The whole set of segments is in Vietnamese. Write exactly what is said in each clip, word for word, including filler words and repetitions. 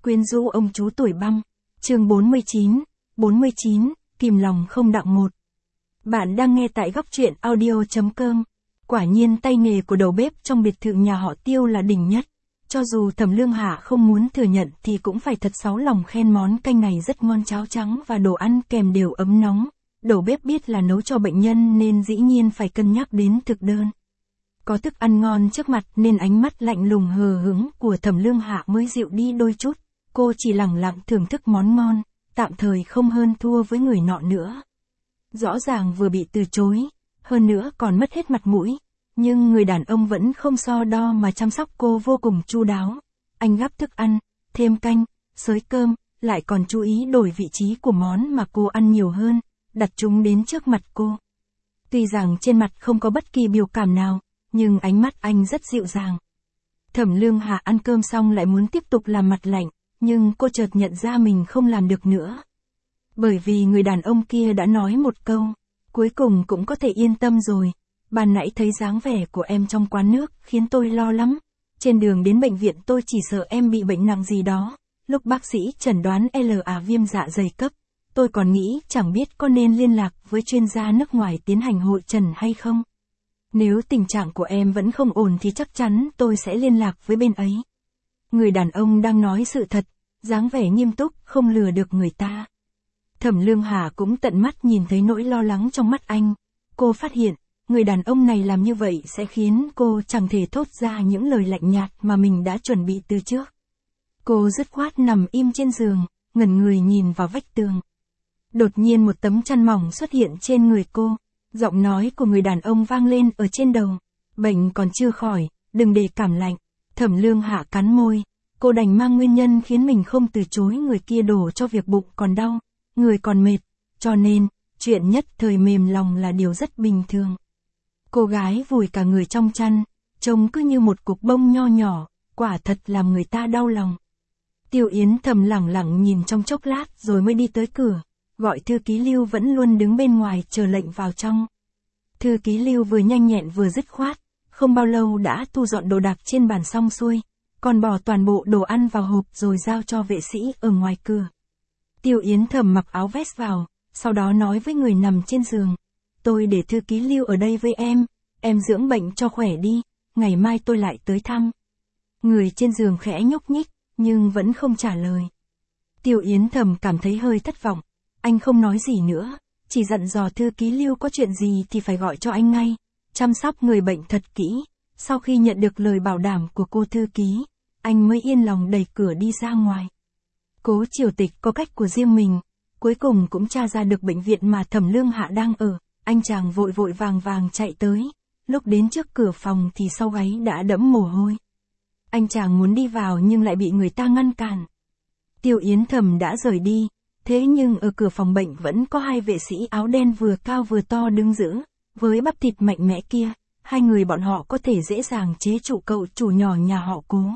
Quyến rũ ông chú tuổi băng. Chương bốn mươi chín, bốn mươi chín, kìm lòng không đặng một. Bạn đang nghe tại góc truyện audio chấm com. Quả nhiên tay nghề của đầu bếp trong biệt thự nhà họ Tiêu là đỉnh nhất. Cho dù Thẩm Lương Hạ không muốn thừa nhận thì cũng phải thật sáu lòng khen món canh này rất ngon, cháo trắng và đồ ăn kèm đều ấm nóng. Đầu bếp biết là nấu cho bệnh nhân nên dĩ nhiên phải cân nhắc đến thực đơn. Có thức ăn ngon trước mặt nên ánh mắt lạnh lùng hờ hững của Thẩm Lương Hạ mới dịu đi đôi chút. Cô chỉ lẳng lặng thưởng thức món ngon, tạm thời không hơn thua với người nọ nữa. Rõ ràng vừa bị từ chối, hơn nữa còn mất hết mặt mũi, nhưng người đàn ông vẫn không so đo mà chăm sóc cô vô cùng chu đáo. Anh gắp thức ăn, thêm canh, xới cơm, lại còn chú ý đổi vị trí của món mà cô ăn nhiều hơn, đặt chúng đến trước mặt cô. Tuy rằng trên mặt không có bất kỳ biểu cảm nào, nhưng ánh mắt anh rất dịu dàng. Thẩm Lương Hạ ăn cơm xong lại muốn tiếp tục làm mặt lạnh, nhưng cô chợt nhận ra mình không làm được nữa. Bởi vì người đàn ông kia đã nói một câu, cuối cùng cũng có thể yên tâm rồi. Ban nãy thấy dáng vẻ của em trong quán nước khiến tôi lo lắm. Trên đường đến bệnh viện tôi chỉ sợ em bị bệnh nặng gì đó. Lúc bác sĩ chẩn đoán lờ a viêm dạ dày cấp, tôi còn nghĩ chẳng biết có nên liên lạc với chuyên gia nước ngoài tiến hành hội chẩn hay không. Nếu tình trạng của em vẫn không ổn thì chắc chắn tôi sẽ liên lạc với bên ấy. Người đàn ông đang nói sự thật, dáng vẻ nghiêm túc không lừa được người ta. Thẩm Lương Hà cũng tận mắt nhìn thấy nỗi lo lắng trong mắt anh. Cô phát hiện, người đàn ông này làm như vậy sẽ khiến cô chẳng thể thốt ra những lời lạnh nhạt mà mình đã chuẩn bị từ trước. Cô dứt khoát nằm im trên giường, ngẩn người nhìn vào vách tường. Đột nhiên một tấm chăn mỏng xuất hiện trên người cô. Giọng nói của người đàn ông vang lên ở trên đầu. Bệnh còn chưa khỏi, đừng để cảm lạnh. Thẩm Lương Hạ cắn môi. Cô đành mang nguyên nhân khiến mình không từ chối người kia đổ cho việc bụng còn đau, người còn mệt. Cho nên, chuyện nhất thời mềm lòng là điều rất bình thường. Cô gái vùi cả người trong chăn, trông cứ như một cục bông nho nhỏ, quả thật làm người ta đau lòng. Tiêu Yến thầm lẳng lặng nhìn trong chốc lát rồi mới đi tới cửa, gọi thư ký Lưu vẫn luôn đứng bên ngoài chờ lệnh vào trong. Thư ký Lưu vừa nhanh nhẹn vừa dứt khoát, không bao lâu đã thu dọn đồ đạc trên bàn xong xuôi, còn bỏ toàn bộ đồ ăn vào hộp rồi giao cho vệ sĩ ở ngoài cửa. Tiêu Yến thầm mặc áo vest vào, sau đó nói với người nằm trên giường. Tôi để thư ký Lưu ở đây với em, em dưỡng bệnh cho khỏe đi, ngày mai tôi lại tới thăm. Người trên giường khẽ nhúc nhích, nhưng vẫn không trả lời. Tiêu Yến thầm cảm thấy hơi thất vọng, anh không nói gì nữa, chỉ dặn dò thư ký Lưu có chuyện gì thì phải gọi cho anh ngay, chăm sóc người bệnh thật kỹ. Sau khi nhận được lời bảo đảm của cô thư ký, anh mới yên lòng đẩy cửa đi ra ngoài. Cố Triều Tịch có cách của riêng mình, cuối cùng cũng tra ra được bệnh viện mà Thẩm Lương Hạ đang ở. Anh chàng vội vội vàng vàng chạy tới, lúc đến trước cửa phòng thì sau gáy đã đẫm mồ hôi. Anh chàng muốn đi vào nhưng lại bị người ta ngăn cản. Tiêu Yến thầm đã rời đi, thế nhưng ở cửa phòng bệnh vẫn có hai vệ sĩ áo đen vừa cao vừa to đứng giữ, với bắp thịt mạnh mẽ kia, hai người bọn họ có thể dễ dàng chế trụ cậu chủ nhỏ nhà họ Cố.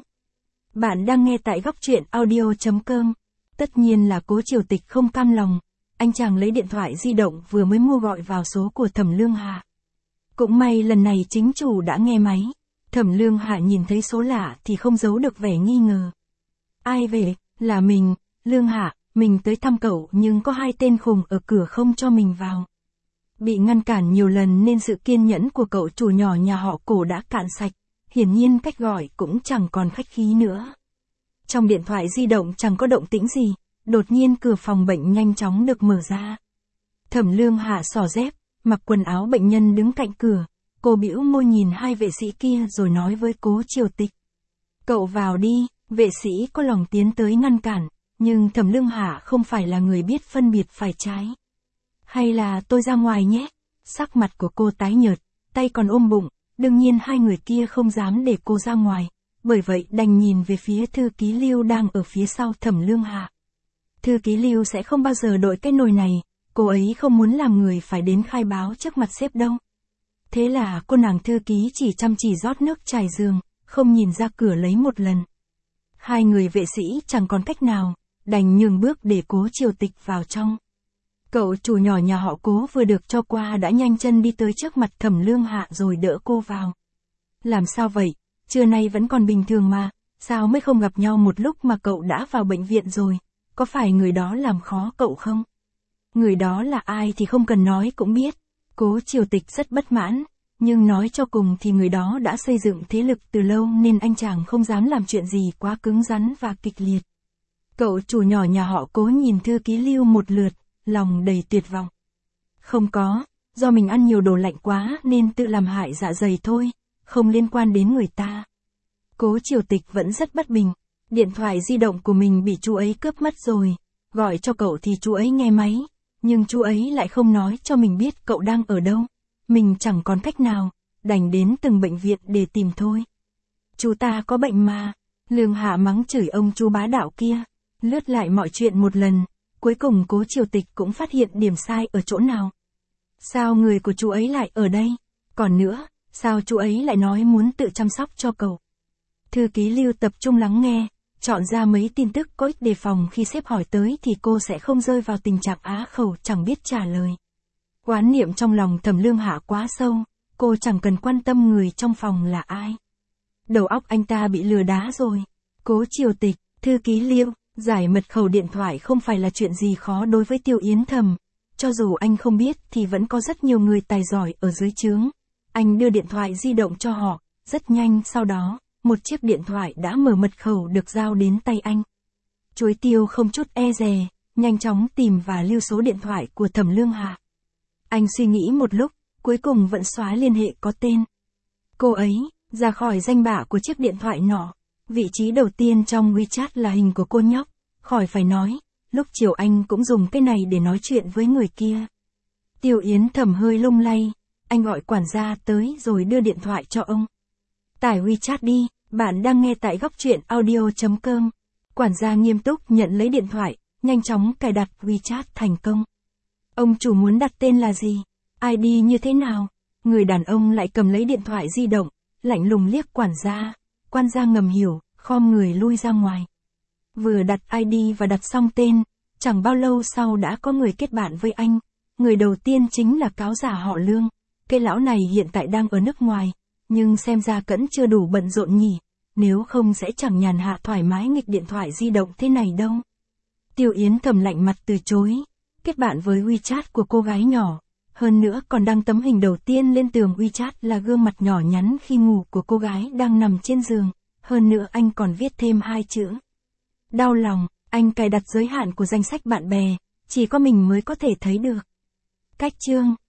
Bạn đang nghe tại góc truyện audio chấm com. Tất nhiên là Cố Triều Tịch không cam lòng. Anh chàng lấy điện thoại di động vừa mới mua gọi vào số của Thẩm Lương Hạ. Cũng may lần này chính chủ đã nghe máy. Thẩm Lương Hạ nhìn thấy số lạ thì không giấu được vẻ nghi ngờ. Ai về? Là mình, Lương Hạ, mình tới thăm cậu nhưng có hai tên khùng ở cửa không cho mình vào. Bị ngăn cản nhiều lần nên sự kiên nhẫn của cậu chủ nhỏ nhà họ Cổ đã cạn sạch. Hiển nhiên cách gọi cũng chẳng còn khách khí nữa. Trong điện thoại di động chẳng có động tĩnh gì. Đột nhiên cửa phòng bệnh nhanh chóng được mở ra. Thẩm Lương Hạ xỏ dép, mặc quần áo bệnh nhân đứng cạnh cửa. Cô bĩu môi nhìn hai vệ sĩ kia rồi nói với Cố Triều Tịch. Cậu vào đi, vệ sĩ có lòng tiến tới ngăn cản, nhưng Thẩm Lương Hạ không phải là người biết phân biệt phải trái. Hay là tôi ra ngoài nhé? Sắc mặt của cô tái nhợt, tay còn ôm bụng, đương nhiên hai người kia không dám để cô ra ngoài, bởi vậy đành nhìn về phía thư ký Lưu đang ở phía sau Thẩm Lương Hạ. Thư ký Lưu sẽ không bao giờ đội cái nồi này, cô ấy không muốn làm người phải đến khai báo trước mặt sếp đâu. Thế là cô nàng thư ký chỉ chăm chỉ rót nước trải giường, không nhìn ra cửa lấy một lần. Hai người vệ sĩ chẳng còn cách nào, đành nhường bước để Cố Triều Tịch vào trong. Cậu chủ nhỏ nhà họ Cố vừa được cho qua đã nhanh chân đi tới trước mặt Thẩm Lương Hạ rồi đỡ cô vào. Làm sao vậy? Trưa nay vẫn còn bình thường mà, sao mới không gặp nhau một lúc mà cậu đã vào bệnh viện rồi, có phải người đó làm khó cậu không? Người đó là ai thì không cần nói cũng biết. Cố Triều Tịch rất bất mãn, nhưng nói cho cùng thì người đó đã xây dựng thế lực từ lâu nên anh chàng không dám làm chuyện gì quá cứng rắn và kịch liệt. Cậu chủ nhỏ nhà họ Cố nhìn thư ký Lưu một lượt, lòng đầy tuyệt vọng. Không có, do mình ăn nhiều đồ lạnh quá nên tự làm hại dạ dày thôi, không liên quan đến người ta. Cố Triều Tịch vẫn rất bất bình, điện thoại di động của mình bị chú ấy cướp mất rồi, gọi cho cậu thì chú ấy nghe máy, nhưng chú ấy lại không nói cho mình biết cậu đang ở đâu. Mình chẳng còn cách nào, đành đến từng bệnh viện để tìm thôi. Chú ta có bệnh mà. Lương Hạ mắng chửi ông chú bá đạo kia, lướt lại mọi chuyện một lần, cuối cùng Cố Triều Tịch cũng phát hiện điểm sai ở chỗ nào. Sao người của chú ấy lại ở đây? Còn nữa, sao chú ấy lại nói muốn tự chăm sóc cho cậu? Thư ký Lưu tập trung lắng nghe, chọn ra mấy tin tức có ích đề phòng khi sếp hỏi tới thì cô sẽ không rơi vào tình trạng á khẩu chẳng biết trả lời. Oán niệm trong lòng Thẩm Lương Hạ quá sâu, cô chẳng cần quan tâm người trong phòng là ai. Đầu óc anh ta bị lừa đá rồi. Cố Triều Tịch, thư ký Lưu, giải mật khẩu điện thoại không phải là chuyện gì khó đối với Tiêu Yến Thầm. Cho dù anh không biết thì vẫn có rất nhiều người tài giỏi ở dưới trướng. Anh đưa điện thoại di động cho họ, rất nhanh sau đó, một chiếc điện thoại đã mở mật khẩu được giao đến tay anh. Chuối Tiêu không chút e dè, nhanh chóng tìm và lưu số điện thoại của Thẩm Lương Hạ. Anh suy nghĩ một lúc, cuối cùng vẫn xóa liên hệ có tên. Cô ấy, ra khỏi danh bạ của chiếc điện thoại nọ. Vị trí đầu tiên trong WeChat là hình của cô nhóc. Khỏi phải nói, lúc chiều anh cũng dùng cái này để nói chuyện với người kia. Tiêu Yến Thầm hơi lung lay, anh gọi quản gia tới rồi đưa điện thoại cho ông. Tải WeChat đi, bạn đang nghe tại góc truyện audio chấm com. Quản gia nghiêm túc nhận lấy điện thoại, nhanh chóng cài đặt WeChat thành công. Ông chủ muốn đặt tên là gì? i đê như thế nào? Người đàn ông lại cầm lấy điện thoại di động, lạnh lùng liếc quản gia. Quan gia ngầm hiểu, khom người lui ra ngoài. Vừa đặt i đê và đặt xong tên, chẳng bao lâu sau đã có người kết bạn với anh. Người đầu tiên chính là cáo giả họ Lương. Cái lão này hiện tại đang ở nước ngoài, nhưng xem ra cẫn chưa đủ bận rộn nhỉ, nếu không sẽ chẳng nhàn hạ thoải mái nghịch điện thoại di động thế này đâu. Tiêu Yến Thầm lạnh mặt từ chối, kết bạn với WeChat của cô gái nhỏ, hơn nữa còn đăng tấm hình đầu tiên lên tường WeChat là gương mặt nhỏ nhắn khi ngủ của cô gái đang nằm trên giường, hơn nữa anh còn viết thêm hai chữ. Đau lòng, anh cài đặt giới hạn của danh sách bạn bè, chỉ có mình mới có thể thấy được. Cách chương